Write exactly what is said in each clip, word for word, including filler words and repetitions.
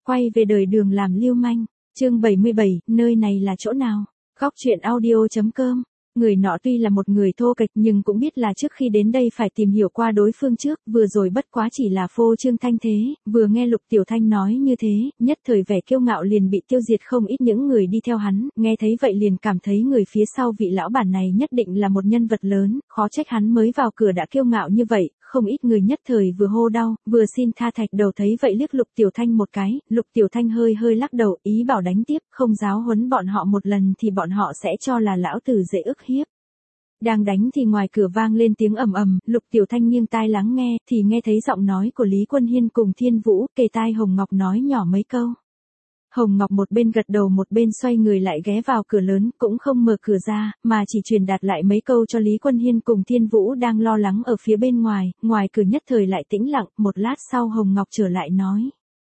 quay về đời đường làm lưu manh. Chương bảy mươi bảy, nơi này là chỗ nào? Góc truyện audio chấm com. Người nọ tuy là một người thô kệch nhưng cũng biết là trước khi đến đây phải tìm hiểu qua đối phương trước, vừa rồi bất quá chỉ là phô trương thanh thế, vừa nghe Lục Tiểu Thanh nói như thế, nhất thời vẻ kiêu ngạo liền bị tiêu diệt không ít những người đi theo hắn, nghe thấy vậy liền cảm thấy người phía sau vị lão bản này nhất định là một nhân vật lớn, khó trách hắn mới vào cửa đã kiêu ngạo như vậy. Không ít người nhất thời vừa hô đau, vừa xin tha. Thạch Đầu thấy vậy liếc Lục Tiểu Thanh một cái, Lục Tiểu Thanh hơi hơi lắc đầu, ý bảo đánh tiếp, không giáo huấn bọn họ một lần thì bọn họ sẽ cho là lão tử dễ ức hiếp. Đang đánh thì ngoài cửa vang lên tiếng ầm ầm, Lục Tiểu Thanh nghiêng tai lắng nghe, thì nghe thấy giọng nói của Lý Quân Hiên cùng Thiên Vũ, kề tai Hồng Ngọc nói nhỏ mấy câu. Hồng Ngọc một bên gật đầu một bên xoay người lại ghé vào cửa lớn, cũng không mở cửa ra, mà chỉ truyền đạt lại mấy câu cho Lý Quân Hiên cùng Thiên Vũ đang lo lắng ở phía bên ngoài, ngoài cửa nhất thời lại tĩnh lặng, một lát sau Hồng Ngọc trở lại nói.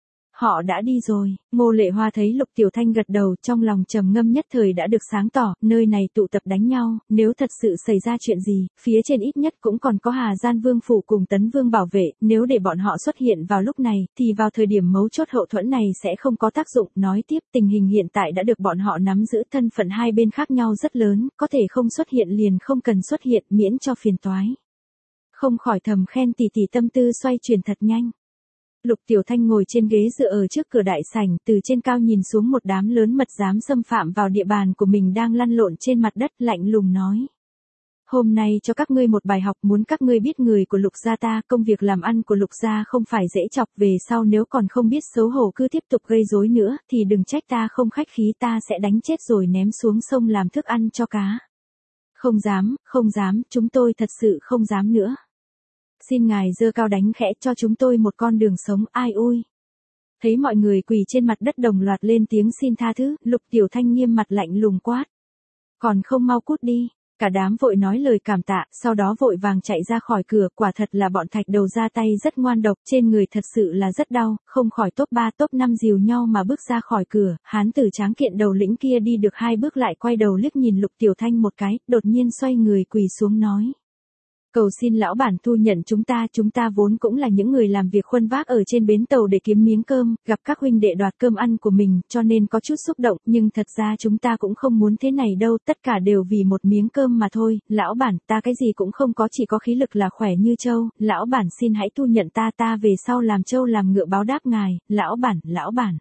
Họ đã đi rồi. Ngô Lệ Hoa thấy Lục Tiểu Thanh gật đầu, trong lòng trầm ngâm nhất thời đã được sáng tỏ, nơi này tụ tập đánh nhau, nếu thật sự xảy ra chuyện gì, phía trên ít nhất cũng còn có Hà Gian Vương phủ cùng Tấn Vương bảo vệ, nếu để bọn họ xuất hiện vào lúc này, thì vào thời điểm mấu chốt hậu thuẫn này sẽ không có tác dụng. Nói tiếp, tình hình hiện tại đã được bọn họ nắm giữ, thân phận hai bên khác nhau rất lớn, có thể không xuất hiện liền không cần xuất hiện, miễn cho phiền toái. Không khỏi thầm khen tỷ tỷ tâm tư xoay chuyển thật nhanh. Lục Tiểu Thanh ngồi trên ghế dựa ở trước cửa đại sảnh, từ trên cao nhìn xuống một đám lớn mật dám xâm phạm vào địa bàn của mình đang lăn lộn trên mặt đất, lạnh lùng nói. Hôm nay cho các ngươi một bài học, muốn các ngươi biết người của Lục gia ta, công việc làm ăn của Lục gia không phải dễ chọc, về sau nếu còn không biết xấu hổ cứ tiếp tục gây rối nữa, thì đừng trách ta không khách khí, ta sẽ đánh chết rồi ném xuống sông làm thức ăn cho cá. Không dám, không dám, chúng tôi thật sự không dám nữa. Xin ngài giơ cao đánh khẽ cho chúng tôi một con đường sống, ai ui. Thấy mọi người quỳ trên mặt đất đồng loạt lên tiếng xin tha thứ, Lục Tiểu Thanh nghiêm mặt lạnh lùng quát. Còn không mau cút đi. Cả đám vội nói lời cảm tạ, sau đó vội vàng chạy ra khỏi cửa, quả thật là bọn Thạch Đầu ra tay rất ngoan độc, trên người thật sự là rất đau, không khỏi top ba top năm dìu nhau mà bước ra khỏi cửa, hán tử tráng kiện đầu lĩnh kia đi được hai bước lại quay đầu liếc nhìn Lục Tiểu Thanh một cái, đột nhiên xoay người quỳ xuống nói. Cầu xin lão bản thu nhận chúng ta, chúng ta vốn cũng là những người làm việc khuân vác ở trên bến tàu để kiếm miếng cơm, gặp các huynh đệ đoạt cơm ăn của mình, cho nên có chút xúc động, nhưng thật ra chúng ta cũng không muốn thế này đâu, tất cả đều vì một miếng cơm mà thôi, lão bản, ta cái gì cũng không có, chỉ có khí lực là khỏe như trâu, lão bản xin hãy thu nhận ta, ta về sau làm trâu làm ngựa báo đáp ngài, lão bản, lão bản.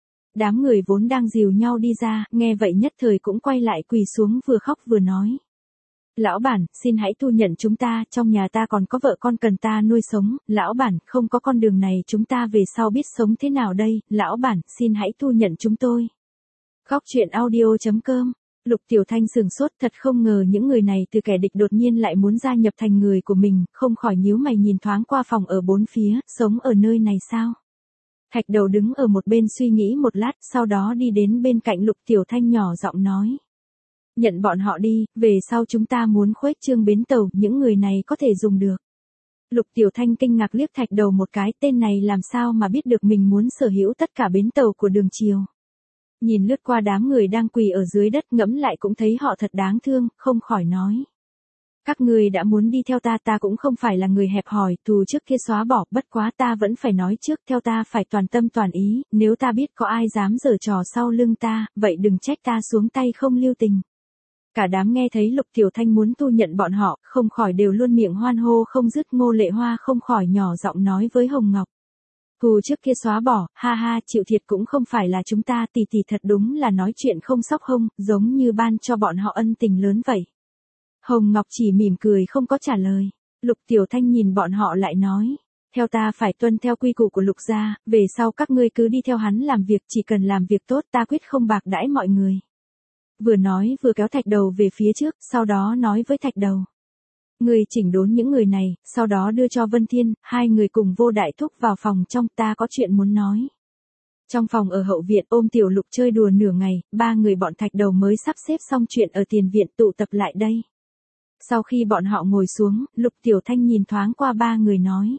Đám người vốn đang dìu nhau đi ra, nghe vậy nhất thời cũng quay lại quỳ xuống vừa khóc vừa nói. Lão bản, xin hãy thu nhận chúng ta, trong nhà ta còn có vợ con cần ta nuôi sống, lão bản, không có con đường này chúng ta về sau biết sống thế nào đây, lão bản, xin hãy thu nhận chúng tôi. Góc truyện audio chấm com. Lục Tiểu Thanh sừng sốt, thật không ngờ những người này từ kẻ địch đột nhiên lại muốn gia nhập thành người của mình, không khỏi nhíu mày nhìn thoáng qua phòng ở bốn phía, sống ở nơi này sao? Thạch Đầu đứng ở một bên suy nghĩ một lát, sau đó đi đến bên cạnh Lục Tiểu Thanh nhỏ giọng nói. Nhận bọn họ đi, về sau chúng ta muốn khuếch trương bến tàu, những người này có thể dùng được. Lục Tiểu Thanh kinh ngạc liếc Thạch Đầu một cái, tên này làm sao mà biết được mình muốn sở hữu tất cả bến tàu của Đường Triều. Nhìn lướt qua đám người đang quỳ ở dưới đất, ngẫm lại cũng thấy họ thật đáng thương, không khỏi nói. Các người đã muốn đi theo ta, ta cũng không phải là người hẹp hòi, thù trước kia xóa bỏ, bất quá ta vẫn phải nói trước, theo ta phải toàn tâm toàn ý, nếu ta biết có ai dám giở trò sau lưng ta, vậy đừng trách ta xuống tay không lưu tình. Cả đám nghe thấy Lục Tiểu Thanh muốn thu nhận bọn họ, không khỏi đều luôn miệng hoan hô không dứt. Ngô Lệ Hoa không khỏi nhỏ giọng nói với Hồng Ngọc. Thù trước kia xóa bỏ, ha ha, chịu thiệt cũng không phải là chúng ta, tỷ tỷ thật đúng là nói chuyện không sóc hông, giống như ban cho bọn họ ân tình lớn vậy. Hồng Ngọc chỉ mỉm cười không có trả lời. Lục Tiểu Thanh nhìn bọn họ lại nói. Theo ta phải tuân theo quy củ của Lục gia, về sau các ngươi cứ đi theo hắn làm việc, chỉ cần làm việc tốt ta quyết không bạc đãi mọi người. Vừa nói vừa kéo Thạch Đầu về phía trước, sau đó nói với Thạch Đầu. Người chỉnh đốn những người này, sau đó đưa cho Vân Thiên, hai người cùng Vô Đại Thúc vào phòng trong, ta có chuyện muốn nói. Trong phòng ở hậu viện ôm Tiểu Lục chơi đùa nửa ngày, ba người bọn Thạch Đầu mới sắp xếp xong chuyện ở tiền viện tụ tập lại đây. Sau khi bọn họ ngồi xuống, Lục Tiểu Thanh nhìn thoáng qua ba người nói.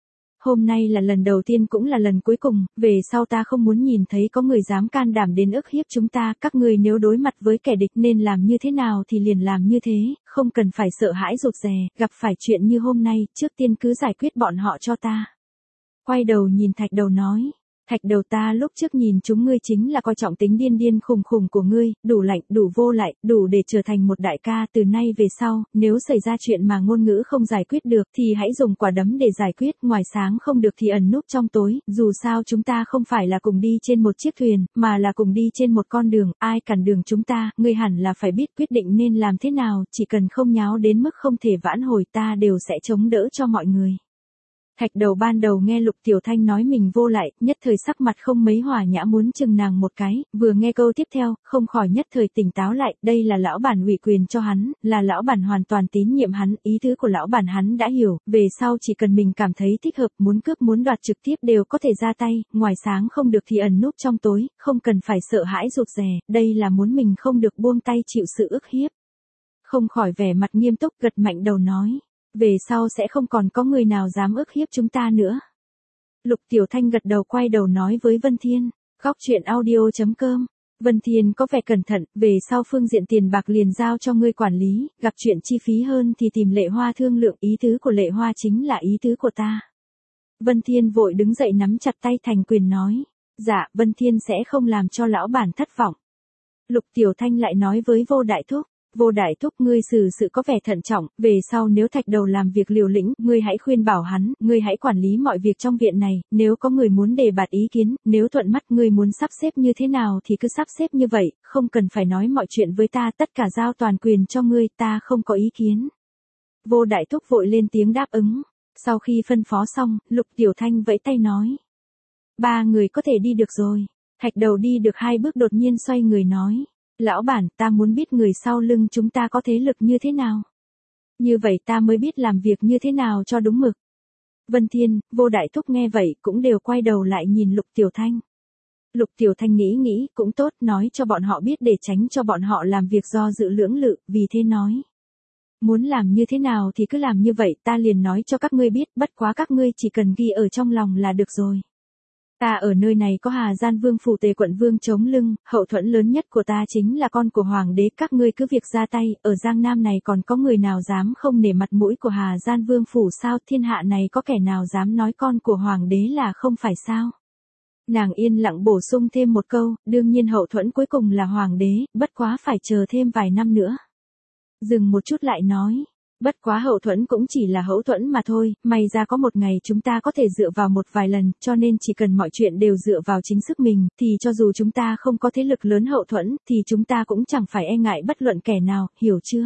Hôm nay là lần đầu tiên cũng là lần cuối cùng, về sau ta không muốn nhìn thấy có người dám can đảm đến ức hiếp chúng ta, các người nếu đối mặt với kẻ địch nên làm như thế nào thì liền làm như thế, không cần phải sợ hãi rụt rè, gặp phải chuyện như hôm nay, trước tiên cứ giải quyết bọn họ cho ta. Quay đầu nhìn Thạch Đầu nói, Thạch đầu ta lúc trước nhìn chúng ngươi chính là coi trọng tính điên điên khùng khùng của ngươi, đủ lạnh, đủ vô lại, đủ để trở thành một đại ca. Từ nay về sau, nếu xảy ra chuyện mà ngôn ngữ không giải quyết được thì hãy dùng quả đấm để giải quyết, ngoài sáng không được thì ẩn núp trong tối, dù sao chúng ta không phải là cùng đi trên một chiếc thuyền, mà là cùng đi trên một con đường, ai cản đường chúng ta, ngươi hẳn là phải biết quyết định nên làm thế nào, chỉ cần không nháo đến mức không thể vãn hồi ta đều sẽ chống đỡ cho mọi người. Thạch đầu ban đầu nghe Lục Tiểu Thanh nói mình vô lại, nhất thời sắc mặt không mấy hòa nhã muốn chừng nàng một cái, vừa nghe câu tiếp theo, không khỏi nhất thời tỉnh táo lại, đây là lão bản ủy quyền cho hắn, là lão bản hoàn toàn tín nhiệm hắn, ý tứ của lão bản hắn đã hiểu, về sau chỉ cần mình cảm thấy thích hợp, muốn cướp muốn đoạt trực tiếp đều có thể ra tay, ngoài sáng không được thì ẩn núp trong tối, không cần phải sợ hãi rụt rè, đây là muốn mình không được buông tay chịu sự ức hiếp. Không khỏi vẻ mặt nghiêm túc gật mạnh đầu nói. Về sau sẽ không còn có người nào dám ức hiếp chúng ta nữa. Lục Tiểu Thanh gật đầu quay đầu nói với Vân Thiên, góc chuyện audio chấm com. Vân Thiên có vẻ cẩn thận, về sau phương diện tiền bạc liền giao cho ngươi quản lý, gặp chuyện chi phí hơn thì tìm Lệ Hoa thương lượng, ý tứ của Lệ Hoa chính là ý tứ của ta. Vân Thiên vội đứng dậy nắm chặt tay thành quyền nói, dạ, Vân Thiên sẽ không làm cho lão bản thất vọng. Lục Tiểu Thanh lại nói với Vô Đại Thúc, Vô Đại Thúc ngươi xử sự có vẻ thận trọng, về sau nếu Thạch đầu làm việc liều lĩnh, ngươi hãy khuyên bảo hắn, ngươi hãy quản lý mọi việc trong viện này, nếu có người muốn đề bạt ý kiến, nếu thuận mắt ngươi muốn sắp xếp như thế nào thì cứ sắp xếp như vậy, không cần phải nói mọi chuyện với ta, tất cả giao toàn quyền cho ngươi, ta không có ý kiến. Vô Đại Thúc vội lên tiếng đáp ứng, sau khi phân phó xong, Lục Tiểu Thanh vẫy tay nói. Ba người có thể đi được rồi. Thạch đầu đi được hai bước đột nhiên xoay người nói. Lão bản, ta muốn biết người sau lưng chúng ta có thế lực như thế nào. Như vậy ta mới biết làm việc như thế nào cho đúng mực. Vân Thiên, Vô Đại Thúc nghe vậy cũng đều quay đầu lại nhìn Lục Tiểu Thanh. Lục Tiểu Thanh nghĩ nghĩ, cũng tốt, nói cho bọn họ biết để tránh cho bọn họ làm việc do dự lưỡng lự, vì thế nói. Muốn làm như thế nào thì cứ làm như vậy, ta liền nói cho các ngươi biết, bất quá các ngươi chỉ cần ghi ở trong lòng là được rồi. Ta ở nơi này có Hà Gian Vương phủ Tề Quận Vương chống lưng, hậu thuẫn lớn nhất của ta chính là con của Hoàng đế, các ngươi cứ việc ra tay, ở Giang Nam này còn có người nào dám không nể mặt mũi của Hà Gian Vương phủ sao, thiên hạ này có kẻ nào dám nói con của Hoàng đế là không phải sao. Nàng yên lặng bổ sung thêm một câu, đương nhiên hậu thuẫn cuối cùng là Hoàng đế, bất quá phải chờ thêm vài năm nữa. Dừng một chút lại nói. Bất quá hậu thuẫn cũng chỉ là hậu thuẫn mà thôi, may ra có một ngày chúng ta có thể dựa vào một vài lần, cho nên chỉ cần mọi chuyện đều dựa vào chính sức mình, thì cho dù chúng ta không có thế lực lớn hậu thuẫn, thì chúng ta cũng chẳng phải e ngại bất luận kẻ nào, hiểu chưa?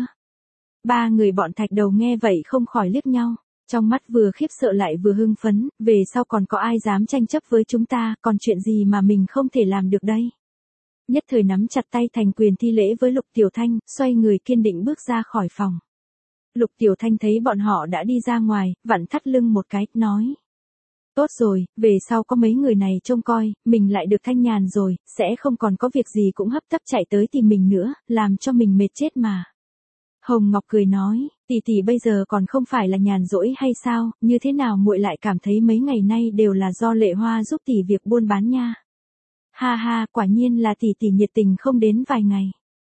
Ba người bọn Thạch đầu nghe vậy không khỏi liếc nhau, trong mắt vừa khiếp sợ lại vừa hưng phấn, về sau còn có ai dám tranh chấp với chúng ta, còn chuyện gì mà mình không thể làm được đây? Nhất thời nắm chặt tay thành quyền thi lễ với Lục Tiểu Thanh, xoay người kiên định bước ra khỏi phòng. Lục Tiểu Thanh thấy bọn họ đã đi ra ngoài, vặn thắt lưng một cái, nói. Tốt rồi, về sau có mấy người này trông coi, mình lại được thanh nhàn rồi, sẽ không còn có việc gì cũng hấp tấp chạy tới tìm mình nữa, làm cho mình mệt chết mà. Hồng Ngọc cười nói, tỷ tỷ bây giờ còn không phải là nhàn rỗi hay sao, như thế nào muội lại cảm thấy mấy ngày nay đều là do Lệ Hoa giúp tỷ việc buôn bán nha. Ha ha, quả nhiên là tỷ tỷ nhiệt tình không đến vài ngày.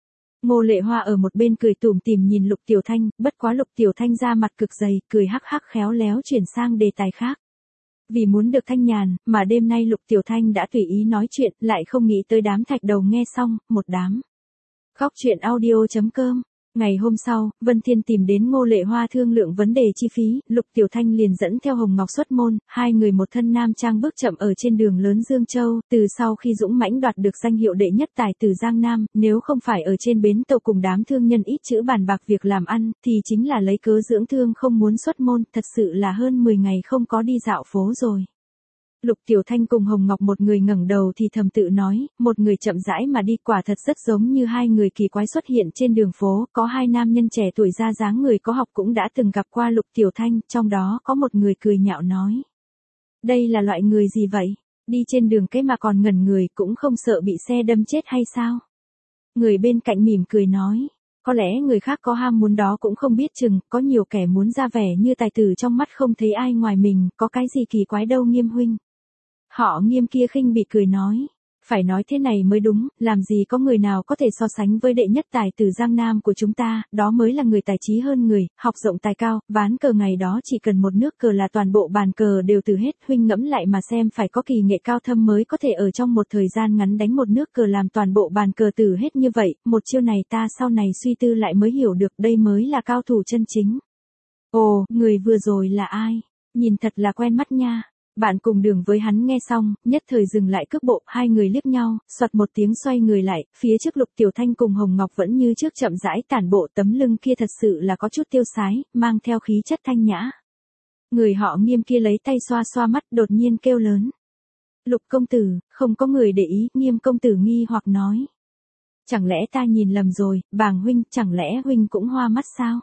Ngô Lệ Hoa ở một bên cười tủm tỉm nhìn Lục Tiểu Thanh, bất quá Lục Tiểu Thanh ra mặt cực dày, cười hắc hắc khéo léo chuyển sang đề tài khác. Vì muốn được thanh nhàn, mà đêm nay Lục Tiểu Thanh đã tùy ý nói chuyện, lại không nghĩ tới đám Thạch đầu nghe xong, một đám. Góc chuyện audio chấm com. Ngày hôm sau, Vân Thiên tìm đến Ngô Lệ Hoa thương lượng vấn đề chi phí, Lục Tiểu Thanh liền dẫn theo Hồng Ngọc xuất môn, hai người một thân nam trang bước chậm ở trên đường lớn Dương Châu, từ sau khi dũng mãnh đoạt được danh hiệu đệ nhất tài tử Giang Nam, nếu không phải ở trên bến tàu cùng đám thương nhân ít chữ bàn bạc việc làm ăn, thì chính là lấy cớ dưỡng thương không muốn xuất môn, thật sự là hơn mười ngày không có đi dạo phố rồi. Lục Tiểu Thanh cùng Hồng Ngọc một người ngẩng đầu thì thầm tự nói, một người chậm rãi mà đi, quả thật rất giống như hai người kỳ quái xuất hiện trên đường phố, có hai nam nhân trẻ tuổi ra dáng người có học cũng đã từng gặp qua Lục Tiểu Thanh, trong đó có một người cười nhạo nói. Đây là loại người gì vậy? Đi trên đường cái mà còn ngẩn người, cũng không sợ bị xe đâm chết hay sao? Người bên cạnh mỉm cười nói. Có lẽ người khác có ham muốn đó cũng không biết chừng, có nhiều kẻ muốn ra vẻ như tài tử trong mắt không thấy ai ngoài mình, có cái gì kỳ quái đâu Nghiêm huynh. Họ Nghiêm kia khinh bị cười nói, Phải nói thế này mới đúng, làm gì có người nào có thể so sánh với đệ nhất tài tử Giang Nam của chúng ta, đó mới là người tài trí hơn người, học rộng tài cao, ván cờ ngày đó chỉ cần một nước cờ là toàn bộ bàn cờ đều từ hết, huynh ngẫm lại mà xem phải có kỳ nghệ cao thâm mới có thể ở trong một thời gian ngắn đánh một nước cờ làm toàn bộ bàn cờ từ hết như vậy, một chiêu này ta sau này suy tư lại mới hiểu được đây mới là cao thủ chân chính. Ồ, người vừa rồi là ai? Nhìn thật là quen mắt nha. Bạn cùng đường với hắn nghe xong, nhất thời dừng lại cước bộ, hai người liếc nhau, soạt một tiếng xoay người lại, phía trước Lục Tiểu Thanh cùng Hồng Ngọc vẫn như trước chậm rãi tản bộ, tấm lưng kia thật sự là có chút tiêu sái, mang theo khí chất thanh nhã. Người họ Nghiêm kia lấy tay xoa xoa mắt, đột nhiên kêu lớn. Lục công tử, không có người để ý, Nghiêm công tử nghi hoặc nói. Chẳng lẽ ta nhìn lầm rồi, Bàng huynh, chẳng lẽ huynh cũng hoa mắt sao?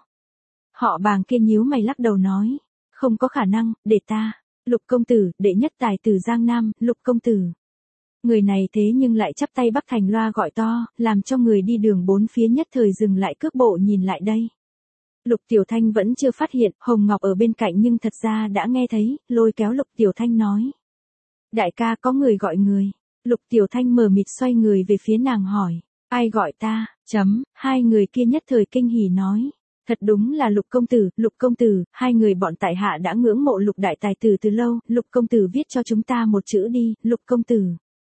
Họ Bàng kia nhíu mày lắc đầu nói. Không có khả năng, để ta. Lục công tử, đệ nhất tài tử Giang Nam, Lục công tử. Người này thế nhưng lại chắp tay bắc thành loa gọi to, làm cho người đi đường bốn phía nhất thời dừng lại cước bộ nhìn lại đây. Lục Tiểu Thanh vẫn chưa phát hiện, Hồng Ngọc ở bên cạnh nhưng thật ra đã nghe thấy, lôi kéo Lục Tiểu Thanh nói. Đại ca có người gọi người. Lục Tiểu Thanh mờ mịt xoay người về phía nàng hỏi, ai gọi ta, chấm, hai người kia nhất thời kinh hỉ nói. Thật đúng là Lục công tử, Lục công tử, hai người bọn tại hạ đã ngưỡng mộ Lục đại tài tử từ lâu, Lục công tử viết cho chúng ta một chữ đi, Lục công tử.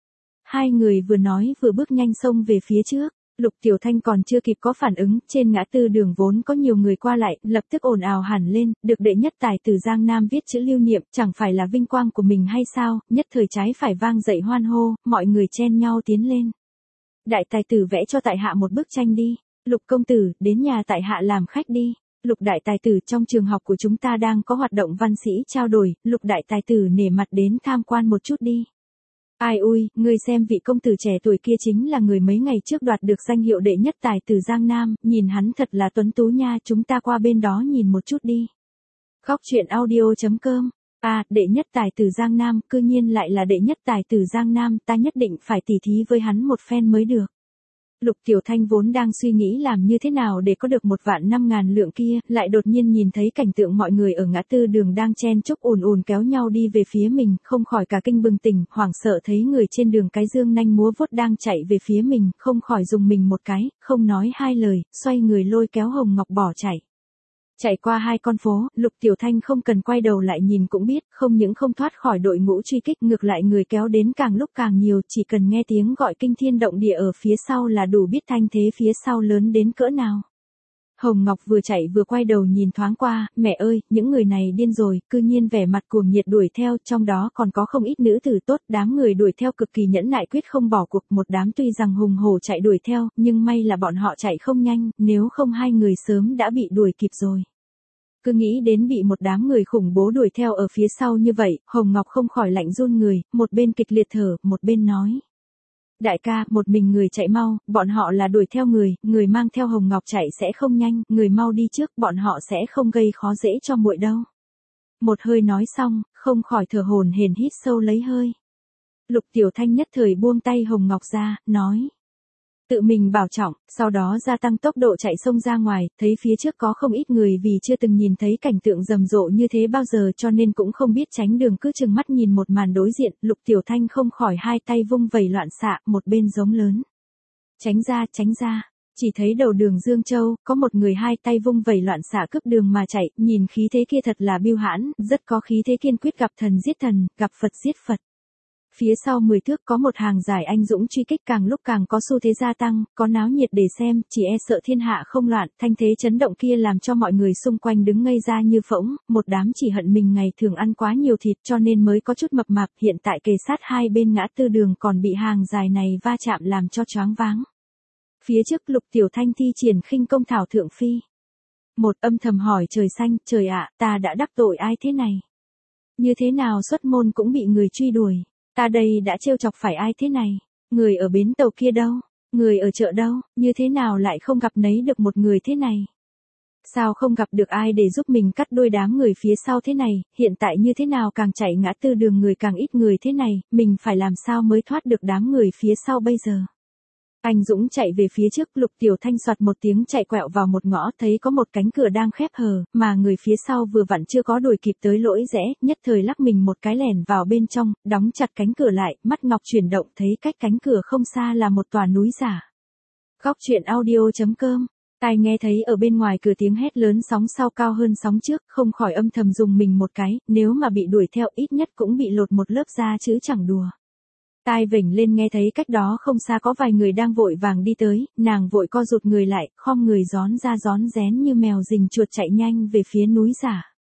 Hai người vừa nói vừa bước nhanh xông về phía trước, Lục Tiểu Thanh còn chưa kịp có phản ứng, trên ngã tư đường vốn có nhiều người qua lại, lập tức ồn ào hẳn lên, được đệ nhất tài tử Giang Nam viết chữ lưu niệm, chẳng phải là vinh quang của mình hay sao, nhất thời trái phải vang dậy hoan hô, mọi người chen nhau tiến lên. Đại tài tử vẽ cho tại hạ một bức tranh đi. Lục công tử, đến nhà tại hạ làm khách đi. Lục đại tài tử, trong trường học của chúng ta đang có hoạt động văn sĩ trao đổi, Lục đại tài tử nể mặt đến tham quan một chút đi. Ai ui, ngươi xem vị công tử trẻ tuổi kia chính là người mấy ngày trước đoạt được danh hiệu đệ nhất tài tử Giang Nam, nhìn hắn thật là tuấn tú nha, chúng ta qua bên đó nhìn một chút đi. Khóc chuyện audio chấm com. À, đệ nhất tài tử Giang Nam, cư nhiên lại là đệ nhất tài tử Giang Nam, ta nhất định phải tỉ thí với hắn một phen mới được. Lục Tiểu Thanh vốn đang suy nghĩ làm như thế nào để có được một vạn năm ngàn lượng kia, lại đột nhiên nhìn thấy cảnh tượng mọi người ở ngã tư đường đang chen chúc ùn ùn kéo nhau đi về phía mình, không khỏi cả kinh bừng tỉnh, hoảng sợ thấy người trên đường cái dương nanh múa vuốt đang chạy về phía mình, không khỏi dùng mình một cái, không nói hai lời, xoay người lôi kéo Hồng Ngọc bỏ chạy. Chạy qua hai con phố, Lục Tiểu Thanh không cần quay đầu lại nhìn cũng biết, không những không thoát khỏi đội ngũ truy kích, ngược lại người kéo đến càng lúc càng nhiều, chỉ cần nghe tiếng gọi kinh thiên động địa ở phía sau là đủ biết thanh thế phía sau lớn đến cỡ nào. Hồng Ngọc vừa chạy vừa quay đầu nhìn thoáng qua, mẹ ơi, những người này điên rồi, cư nhiên vẻ mặt cuồng nhiệt đuổi theo, trong đó còn có không ít nữ tử tốt, đám người đuổi theo cực kỳ nhẫn nại quyết không bỏ cuộc, một đám tuy rằng hùng hổ chạy đuổi theo, nhưng may là bọn họ chạy không nhanh, nếu không hai người sớm đã bị đuổi kịp rồi. Cứ nghĩ đến bị một đám người khủng bố đuổi theo ở phía sau như vậy, Hồng Ngọc không khỏi lạnh run người, một bên kịch liệt thở, một bên nói. Đại ca, một mình người chạy mau, bọn họ là đuổi theo người, người mang theo Hồng Ngọc chạy sẽ không nhanh, người mau đi trước, bọn họ sẽ không gây khó dễ cho muội đâu. Một hơi nói xong, không khỏi thở hổn hển hít sâu lấy hơi. Lục Tiểu Thanh nhất thời buông tay Hồng Ngọc ra, nói. Tự mình bảo trọng, sau đó gia tăng tốc độ chạy xông ra ngoài, thấy phía trước có không ít người vì chưa từng nhìn thấy cảnh tượng rầm rộ như thế bao giờ cho nên cũng không biết tránh đường cứ chừng mắt nhìn một màn đối diện, Lục Tiểu Thanh không khỏi hai tay vung vẩy loạn xạ, một bên giống lớn. Tránh ra, tránh ra. Chỉ thấy đầu đường Dương Châu, có một người hai tay vung vẩy loạn xạ cướp đường mà chạy, nhìn khí thế kia thật là biêu hãn, rất có khí thế kiên quyết gặp thần giết thần, gặp Phật giết Phật. Phía sau mười thước có một hàng giải anh dũng truy kích càng lúc càng có xu thế gia tăng, có náo nhiệt để xem, chỉ e sợ thiên hạ không loạn, thanh thế chấn động kia làm cho mọi người xung quanh đứng ngây ra như phỗng, một đám chỉ hận mình ngày thường ăn quá nhiều thịt cho nên mới có chút mập mạp, hiện tại kề sát hai bên ngã tư đường còn bị hàng dài này va chạm làm cho choáng váng. Phía trước Lục Tiểu Thanh thi triển khinh công thảo thượng phi. Một âm thầm hỏi trời xanh, trời ạ, ta đã đắc tội ai thế này? Như thế nào xuất môn cũng bị người truy đuổi? Ta đây đã trêu chọc phải ai thế này? Người ở bến tàu kia đâu? Người ở chợ đâu? Như thế nào lại không gặp nấy được một người thế này? Sao không gặp được ai để giúp mình cắt đuôi đám người phía sau thế này? Hiện tại như thế nào càng chạy ngã tư đường người càng ít người thế này? Mình phải làm sao mới thoát được đám người phía sau bây giờ? Anh Dũng chạy về phía trước, Lục Tiểu Thanh soạt một tiếng chạy quẹo vào một ngõ, thấy có một cánh cửa đang khép hờ, mà người phía sau vừa vặn chưa có đuổi kịp tới lỗi rẽ, nhất thời lắc mình một cái lẻn vào bên trong, đóng chặt cánh cửa lại, mắt Ngọc chuyển động thấy cách cánh cửa không xa là một tòa núi giả. Góc truyện audio chấm com. Tai nghe thấy ở bên ngoài cửa tiếng hét lớn sóng sau cao hơn sóng trước, không khỏi âm thầm dùng mình một cái, nếu mà bị đuổi theo ít nhất cũng bị lột một lớp da chứ chẳng đùa. Tai vểnh lên nghe thấy cách đó không xa có vài người đang vội vàng đi tới, nàng vội co rụt người lại, khom người gión ra gión rén như mèo rình chuột chạy nhanh về phía núi giả.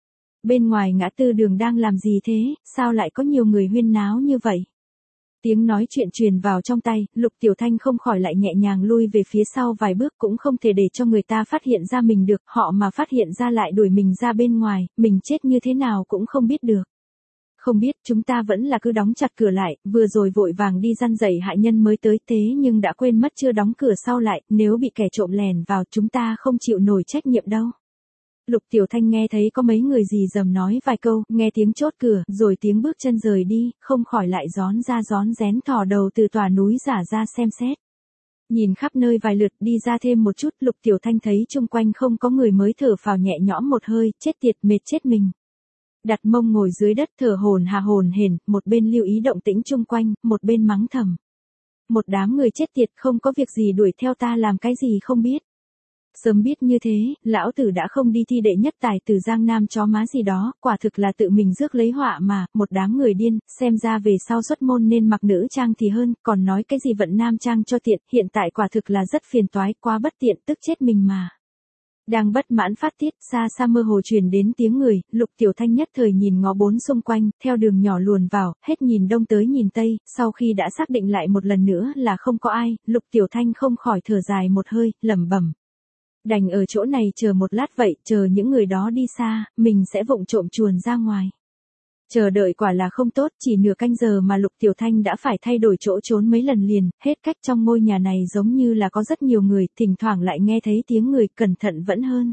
Bên ngoài ngã tư đường đang làm gì thế, sao lại có nhiều người huyên náo như vậy? Tiếng nói chuyện truyền vào trong tay, Lục Tiểu Thanh không khỏi lại nhẹ nhàng lui về phía sau vài bước, cũng không thể để cho người ta phát hiện ra mình được, họ mà phát hiện ra lại đuổi mình ra bên ngoài, mình chết như thế nào cũng không biết được. Không biết, chúng ta vẫn là cứ đóng chặt cửa lại, vừa rồi vội vàng đi răn dậy hại nhân mới tới thế nhưng đã quên mất chưa đóng cửa sau lại, nếu bị kẻ trộm lèn vào chúng ta không chịu nổi trách nhiệm đâu. Lục Tiểu Thanh nghe thấy có mấy người gì dầm nói vài câu, nghe tiếng chốt cửa, rồi tiếng bước chân rời đi, không khỏi lại gión ra gión rén thò đầu từ tòa núi giả ra xem xét. Nhìn khắp nơi vài lượt đi ra thêm một chút, Lục Tiểu Thanh thấy chung quanh không có người mới thở phào nhẹ nhõm một hơi, chết tiệt mệt chết mình. Đặt mông ngồi dưới đất thở hổn hà hổn hển, một bên lưu ý động tĩnh chung quanh, một bên mắng thầm. Một đám người chết tiệt không có việc gì đuổi theo ta làm cái gì không biết. Sớm biết như thế, lão tử đã không đi thi đệ nhất tài từ Giang Nam chó má gì đó, quả thực là tự mình rước lấy họa mà, một đám người điên, xem ra về sau xuất môn nên mặc nữ trang thì hơn, còn nói cái gì vận nam trang cho tiện, hiện tại quả thực là rất phiền toái, quá bất tiện, tức chết mình mà. Đang bất mãn phát tiết, xa xa mơ hồ truyền đến tiếng người, Lục Tiểu Thanh nhất thời nhìn ngó bốn xung quanh, theo đường nhỏ luồn vào, hết nhìn đông tới nhìn tây, sau khi đã xác định lại một lần nữa là không có ai, Lục Tiểu Thanh không khỏi thở dài một hơi, lẩm bẩm. Đành ở chỗ này chờ một lát vậy, chờ những người đó đi xa, mình sẽ vụng trộm chuồn ra ngoài. Chờ đợi quả là không tốt, chỉ nửa canh giờ mà Lục Tiểu Thanh đã phải thay đổi chỗ trốn mấy lần liền, hết cách trong ngôi nhà này giống như là có rất nhiều người, thỉnh thoảng lại nghe thấy tiếng người, cẩn thận vẫn hơn.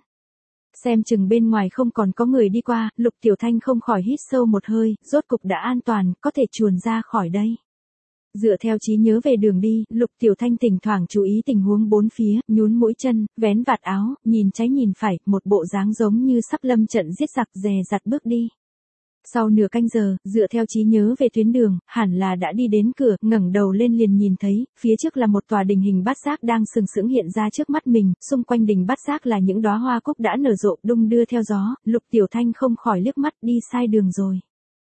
Xem chừng bên ngoài không còn có người đi qua, Lục Tiểu Thanh không khỏi hít sâu một hơi, rốt cục đã an toàn, có thể chuồn ra khỏi đây. Dựa theo trí nhớ về đường đi, Lục Tiểu Thanh thỉnh thoảng chú ý tình huống bốn phía, nhún mũi chân, vén vạt áo, nhìn trái nhìn phải, một bộ dáng giống như sắp lâm trận giết giặc dè dặt bước đi. Sau nửa canh giờ, dựa theo trí nhớ về tuyến đường, hẳn là đã đi đến cửa, ngẩng đầu lên liền nhìn thấy, phía trước là một tòa đình hình bát giác đang sừng sững hiện ra trước mắt mình, xung quanh đình bát giác là những đóa hoa cúc đã nở rộ, đung đưa theo gió, Lục Tiểu Thanh không khỏi liếc mắt đi sai đường rồi.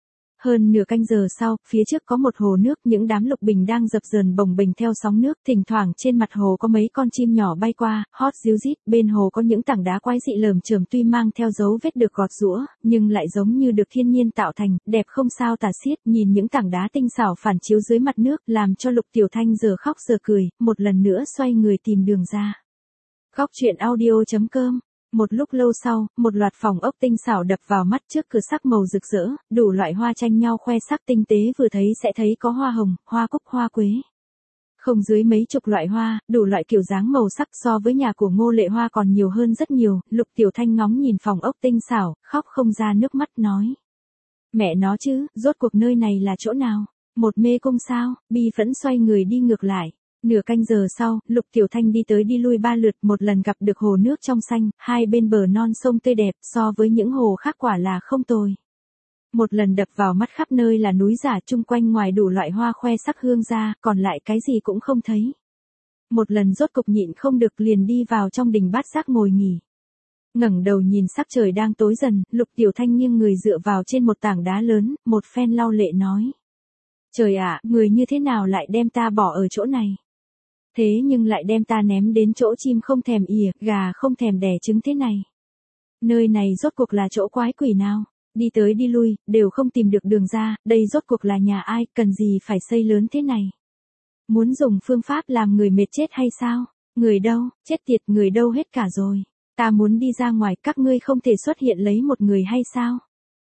Hơn nửa canh giờ sau, phía trước có một hồ nước, những đám lục bình đang dập dờn bồng bềnh theo sóng nước, thỉnh thoảng trên mặt hồ có mấy con chim nhỏ bay qua, hót ríu rít, bên hồ có những tảng đá quái dị lởm chởm tuy mang theo dấu vết được gọt giũa, nhưng lại giống như được thiên nhiên tạo thành, đẹp không sao tả xiết, nhìn những tảng đá tinh xảo phản chiếu dưới mặt nước, làm cho Lục Tiểu Thanh giờ khóc giờ cười, một lần nữa xoay người tìm đường ra. Góc truyện audio chấm com. Một lúc lâu sau, một loạt phòng ốc tinh xảo đập vào mắt, trước cửa sắc màu rực rỡ, đủ loại hoa tranh nhau khoe sắc tinh tế, vừa thấy sẽ thấy có hoa hồng, hoa cúc, hoa quế. Không dưới mấy chục loại hoa, đủ loại kiểu dáng màu sắc, so với nhà của Ngô Lệ Hoa còn nhiều hơn rất nhiều. Lục Tiểu Thanh ngóng nhìn phòng ốc tinh xảo, khóc không ra nước mắt nói. Mẹ nó chứ, rốt cuộc nơi này là chỗ nào? Một mê cung sao? Bi phẫn xoay người đi ngược lại. Nửa canh giờ sau, Lục Tiểu Thanh đi tới đi lui ba lượt, một lần gặp được hồ nước trong xanh, hai bên bờ non sông tươi đẹp, so với những hồ khác quả là không tồi. Một lần đập vào mắt khắp nơi là núi giả, chung quanh ngoài đủ loại hoa khoe sắc hương ra, còn lại cái gì cũng không thấy. Một lần rốt cục nhịn không được liền đi vào trong đình bát giác ngồi nghỉ. Ngẩng đầu nhìn sắc trời đang tối dần, Lục Tiểu Thanh nghiêng người dựa vào trên một tảng đá lớn, một phen lau lệ nói. Trời ạ, người như thế nào lại đem ta bỏ ở chỗ này? Thế nhưng lại đem ta ném đến chỗ chim không thèm ỉa, gà không thèm đẻ trứng thế này. Nơi này rốt cuộc là chỗ quái quỷ nào? Đi tới đi lui, đều không tìm được đường ra, đây rốt cuộc là nhà ai, cần gì phải xây lớn thế này? Muốn dùng phương pháp làm người mệt chết hay sao? Người đâu, chết tiệt, người đâu hết cả rồi. Ta muốn đi ra ngoài, các ngươi không thể xuất hiện lấy một người hay sao?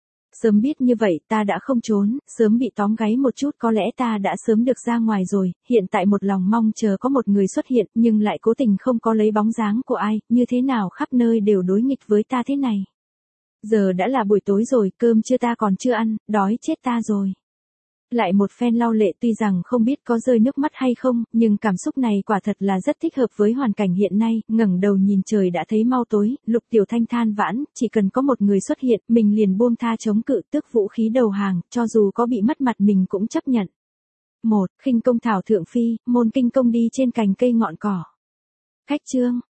Sớm biết như vậy ta đã không trốn, sớm bị tóm gáy một chút có lẽ ta đã sớm được ra ngoài rồi, hiện tại một lòng mong chờ có một người xuất hiện nhưng lại cố tình không có lấy bóng dáng của ai, như thế nào khắp nơi đều đối nghịch với ta thế này. Giờ đã là buổi tối rồi, cơm chưa ta còn chưa ăn, đói chết ta rồi. Lại một phen lau lệ, tuy rằng không biết có rơi nước mắt hay không, nhưng cảm xúc này quả thật là rất thích hợp với hoàn cảnh hiện nay, ngẩng đầu nhìn trời đã thấy mau tối, Lục Tiểu Thanh than vãn, chỉ cần có một người xuất hiện, mình liền buông tha chống cự, tước vũ khí đầu hàng, cho dù có bị mất mặt mình cũng chấp nhận. một. Khinh công thảo thượng phi, môn kinh công đi trên cành cây ngọn cỏ. Khách chương.